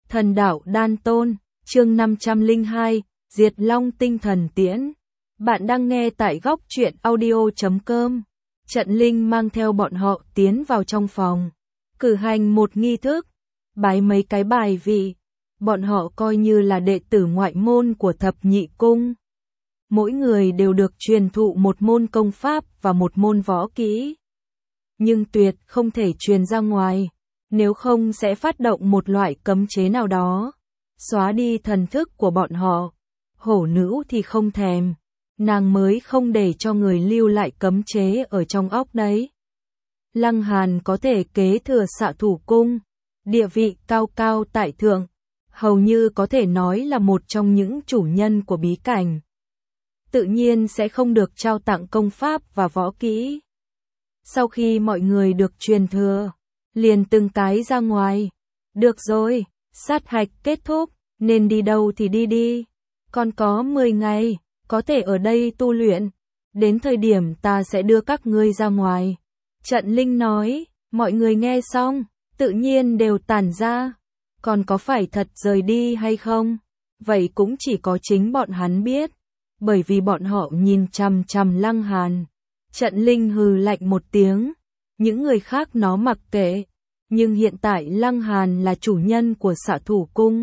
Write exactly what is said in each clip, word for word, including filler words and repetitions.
Thần đạo đan tôn, chương năm trăm lẻ hai, Diệt Long tinh thần tiễn. Bạn đang nghe tại góc truyện audio chấm com. Trận Linh mang theo bọn họ tiến vào trong phòng, cử hành một nghi thức, bái mấy cái bài vị. Bọn họ coi như là đệ tử ngoại môn của thập nhị cung. Mỗi người đều được truyền thụ một môn công pháp và một môn võ kỹ. Nhưng tuyệt không thể truyền ra ngoài, nếu không sẽ phát động một loại cấm chế nào đó, xóa đi thần thức của bọn họ. Hổ nữ thì không thèm, nàng mới không để cho người lưu lại cấm chế ở trong óc đấy. Lăng Hàn có thể kế thừa Xạ Thủ cung, địa vị cao cao tại thượng, hầu như có thể nói là một trong những chủ nhân của bí cảnh. Tự nhiên sẽ không được trao tặng công pháp và võ kỹ. Sau khi mọi người được truyền thừa, liền từng cái ra ngoài. Được rồi, sát hạch kết thúc, nên đi đâu thì đi đi. Còn có mười ngày, có thể ở đây tu luyện. Đến thời điểm ta sẽ đưa các ngươi ra ngoài. Trận Linh nói, mọi người nghe xong, tự nhiên đều tản ra. Còn có phải thật rời đi hay không? Vậy cũng chỉ có chính bọn hắn biết. Bởi vì bọn họ nhìn chằm chằm Lăng Hàn. Trận Linh hừ lạnh một tiếng. Những người khác nó mặc kệ. Nhưng hiện tại Lăng Hàn là chủ nhân của Xạ Thủ cung.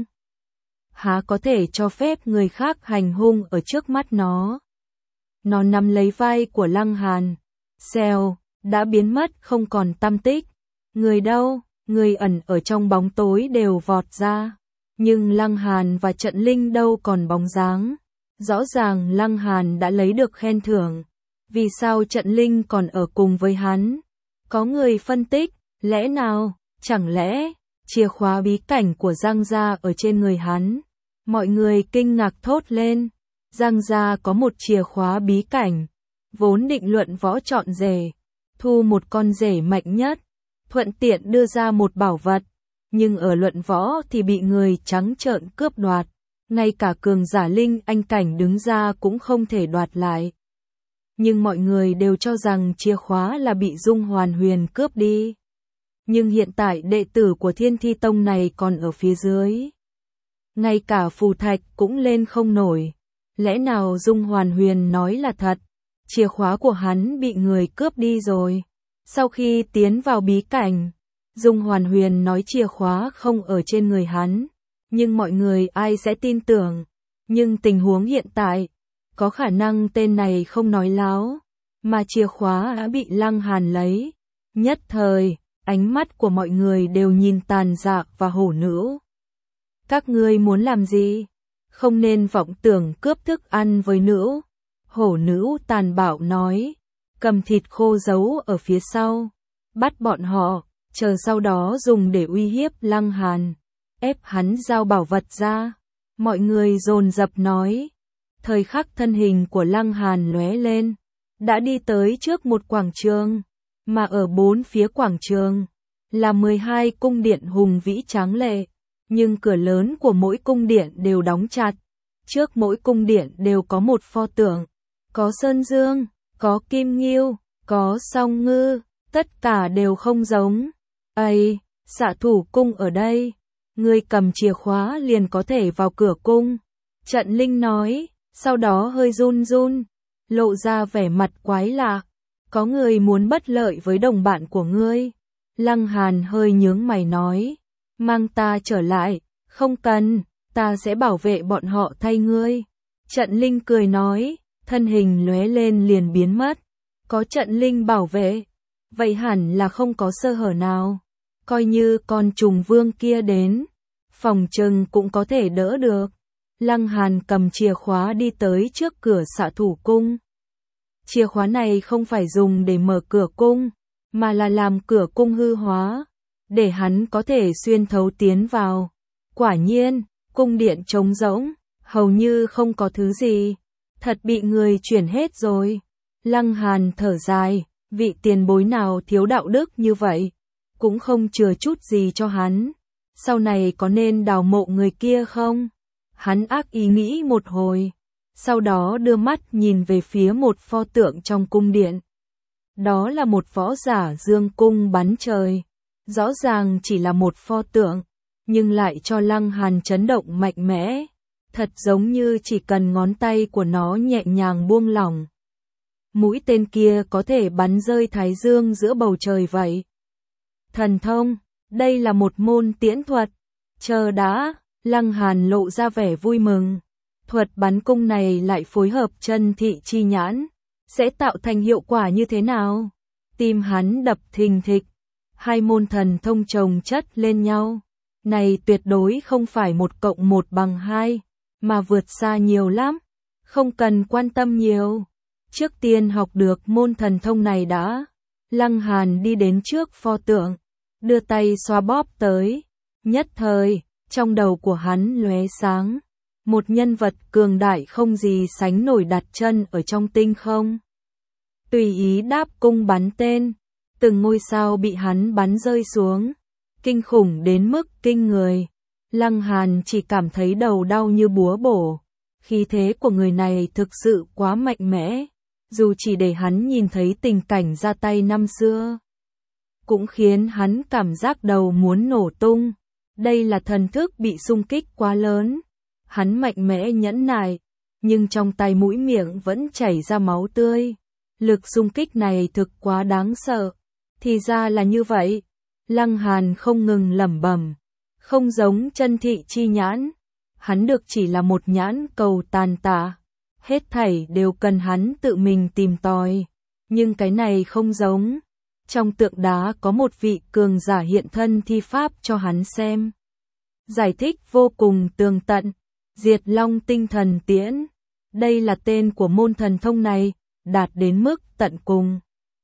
Há có thể cho phép người khác hành hung ở trước mắt nó. Nó nắm lấy vai của Lăng Hàn. Xèo, đã biến mất không còn tăm tích. Người đâu, người ẩn ở trong bóng tối đều vọt ra. Nhưng Lăng Hàn và Trận Linh đâu còn bóng dáng. Rõ ràng Lăng Hàn đã lấy được khen thưởng. Vì sao Trận Linh còn ở cùng với hắn? Có người phân tích, lẽ nào, chẳng lẽ, chìa khóa bí cảnh của Giang Gia ở trên người hắn? Mọi người kinh ngạc thốt lên. Giang Gia có một chìa khóa bí cảnh. Vốn định luận võ chọn rể, thu một con rể mạnh nhất, thuận tiện đưa ra một bảo vật. Nhưng ở luận võ thì bị người trắng trợn cướp đoạt. Ngay cả cường giả linh anh cảnh đứng ra cũng không thể đoạt lại. Nhưng mọi người đều cho rằng chìa khóa là bị Dung Hoàn Huyền cướp đi. Nhưng hiện tại đệ tử của Thiên Thi Tông này còn ở phía dưới. Ngay cả phù thạch cũng lên không nổi. Lẽ nào Dung Hoàn Huyền nói là thật? Chìa khóa của hắn bị người cướp đi rồi. Sau khi tiến vào bí cảnh, Dung Hoàn Huyền nói chìa khóa không ở trên người hắn. Nhưng mọi người ai sẽ tin tưởng? Nhưng tình huống hiện tại, có khả năng tên này không nói láo, mà chìa khóa đã bị Lăng Hàn lấy. Nhất thời, ánh mắt của mọi người đều nhìn Tàn Dạ và Hổ nữ. Các ngươi muốn làm gì? Không nên vọng tưởng cướp thức ăn với nữ. Hổ nữ tàn bạo nói, cầm thịt khô giấu ở phía sau, bắt bọn họ, chờ sau đó dùng để uy hiếp Lăng Hàn, ép hắn giao bảo vật ra. Mọi người dồn dập nói. Thời khắc thân hình của Lăng Hàn lóe lên, đã đi tới trước một quảng trường, mà ở bốn phía quảng trường là mười hai cung điện hùng vĩ tráng lệ, nhưng cửa lớn của mỗi cung điện đều đóng chặt. Trước mỗi cung điện đều có một pho tượng, có Sơn Dương, có Kim Ngưu, có Song Ngư, tất cả đều không giống. Ây, Xạ Thủ cung ở đây, người cầm chìa khóa liền có thể vào cửa cung. Trận Linh nói. Sau đó hơi run run, lộ ra vẻ mặt quái lạ. Có người muốn bất lợi với đồng bạn của ngươi. Lăng Hàn hơi nhướng mày nói, mang ta trở lại, không cần, ta sẽ bảo vệ bọn họ thay ngươi. Trận Linh cười nói, thân hình lóe lên liền biến mất. Có Trận Linh bảo vệ, vậy hẳn là không có sơ hở nào. Coi như con trùng vương kia đến, phòng trừng cũng có thể đỡ được. Lăng Hàn cầm chìa khóa đi tới trước cửa Xạ Thủ cung. Chìa khóa này không phải dùng để mở cửa cung, mà là làm cửa cung hư hóa, để hắn có thể xuyên thấu tiến vào. Quả nhiên, cung điện trống rỗng, hầu như không có thứ gì, thật bị người chuyển hết rồi. Lăng Hàn thở dài, vị tiền bối nào thiếu đạo đức như vậy, cũng không chừa chút gì cho hắn. Sau này có nên đào mộ người kia không? Hắn ác ý nghĩ một hồi, sau đó đưa mắt nhìn về phía một pho tượng trong cung điện. Đó là một võ giả dương cung bắn trời. Rõ ràng chỉ là một pho tượng, nhưng lại cho Lăng Hàn chấn động mạnh mẽ, thật giống như chỉ cần ngón tay của nó nhẹ nhàng buông lỏng, mũi tên kia có thể bắn rơi Thái Dương giữa bầu trời vậy. Thần thông, đây là một môn tiễn thuật. Chờ đã, Lăng Hàn lộ ra vẻ vui mừng. Thuật bắn cung này lại phối hợp chân thị chi nhãn, sẽ tạo thành hiệu quả như thế nào? Tim hắn đập thình thịch, hai môn thần thông chồng chất lên nhau. Này tuyệt đối không phải một cộng một bằng hai, mà vượt xa nhiều lắm, không cần quan tâm nhiều. Trước tiên học được môn thần thông này đã. Lăng Hàn đi đến trước pho tượng, đưa tay xoa bóp tới. Nhất thời, trong đầu của hắn lóe sáng. Một nhân vật cường đại không gì sánh nổi đặt chân ở trong tinh không. Tùy ý đáp cung bắn tên, từng ngôi sao bị hắn bắn rơi xuống. Kinh khủng đến mức kinh người. Lăng Hàn chỉ cảm thấy đầu đau như búa bổ. Khí thế của người này thực sự quá mạnh mẽ. Dù chỉ để hắn nhìn thấy tình cảnh ra tay năm xưa, cũng khiến hắn cảm giác đầu muốn nổ tung. Đây là thần thức bị xung kích quá lớn. Hắn mạnh mẽ nhẫn nại, nhưng trong tay mũi miệng vẫn chảy ra máu tươi. Lực xung kích này thực quá đáng sợ. Thì ra là như vậy. Lăng Hàn không ngừng lẩm bẩm. Không giống chân thị chi nhãn. Hắn được chỉ là một nhãn cầu tàn tạ. Hết thảy đều cần hắn tự mình tìm tòi. Nhưng cái này không giống. Trong tượng đá có một vị cường giả hiện thân thi pháp cho hắn xem. Giải thích vô cùng tường tận. Diệt Long tinh thần tiễn. Đây là tên của môn thần thông này, đạt đến mức tận cùng.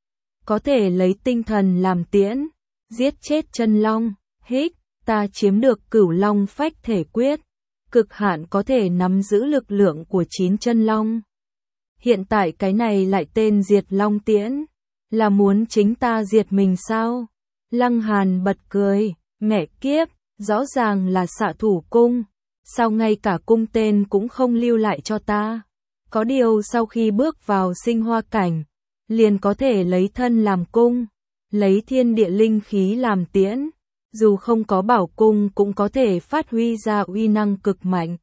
Có thể lấy tinh thần làm tiễn, giết chết chân long. Hích, ta chiếm được cửu long phách thể quyết. Cực hạn có thể nắm giữ lực lượng của chín chân long. Hiện tại cái này lại tên Diệt Long tiễn. Là muốn chính ta diệt mình sao? Lăng Hàn bật cười. Mẹ kiếp, rõ ràng là xạ thủ cung. Sao ngay cả cung tên cũng không lưu lại cho ta? Có điều sau khi bước vào sinh hoa cảnh, liền có thể lấy thân làm cung, lấy thiên địa linh khí làm tiễn. Dù không có bảo cung cũng có thể phát huy ra uy năng cực mạnh.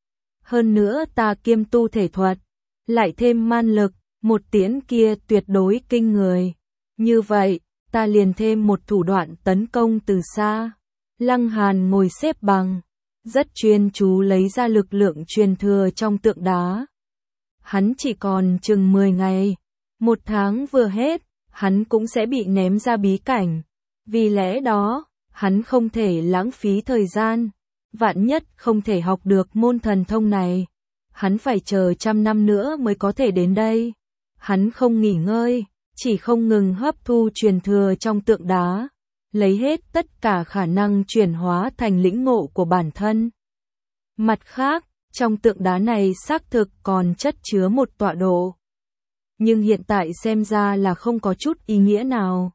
Hơn nữa ta kiêm tu thể thuật, lại thêm man lực, một tiễn kia tuyệt đối kinh người. Như vậy, ta liền thêm một thủ đoạn tấn công từ xa. Lăng Hàn ngồi xếp bằng, rất chuyên chú lấy ra lực lượng truyền thừa trong tượng đá. Hắn chỉ còn chừng mười ngày, một tháng vừa hết, hắn cũng sẽ bị ném ra bí cảnh. Vì lẽ đó, hắn không thể lãng phí thời gian, vạn nhất không thể học được môn thần thông này. Hắn phải chờ trăm năm nữa mới có thể đến đây. Hắn không nghỉ ngơi, chỉ không ngừng hấp thu truyền thừa trong tượng đá, lấy hết tất cả khả năng chuyển hóa thành lĩnh ngộ của bản thân. Mặt khác, trong tượng đá này xác thực còn chất chứa một tọa độ. Nhưng hiện tại xem ra là không có chút ý nghĩa nào.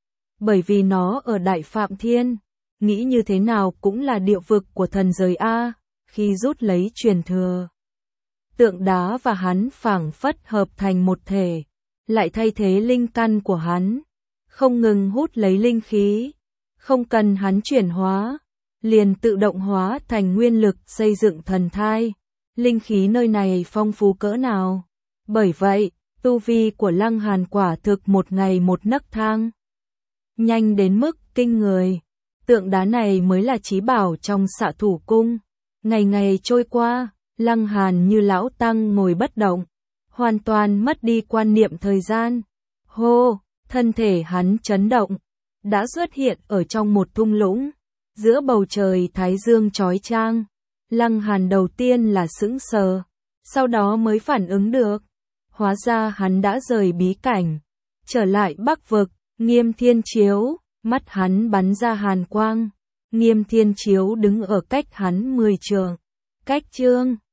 Bởi vì nó ở Đại Phạm Thiên, nghĩ như thế nào cũng là địa vực của thần giới A, khi rút lấy truyền thừa. Tượng đá và hắn phảng phất hợp thành một thể, lại thay thế linh căn của hắn, không ngừng hút lấy linh khí, không cần hắn chuyển hóa, liền tự động hóa thành nguyên lực xây dựng thần thai. Linh khí nơi này phong phú cỡ nào. Bởi vậy, tu vi của Lăng Hàn quả thực một ngày một nấc thang. Nhanh đến mức kinh người. Tượng đá này mới là chí bảo trong xạ thủ cung. Ngày ngày trôi qua, Lăng Hàn như lão tăng ngồi bất động, hoàn toàn mất đi quan niệm thời gian. Hô, thân thể hắn chấn động, đã xuất hiện ở trong một thung lũng, giữa bầu trời thái dương chói chang. Lăng Hàn đầu tiên là sững sờ, sau đó mới phản ứng được. Hóa ra hắn đã rời bí cảnh, trở lại Bắc vực. Nghiêm Thiên Chiếu, mắt hắn bắn ra hàn quang. Nghiêm Thiên Chiếu đứng ở cách hắn mười trượng. Cách chương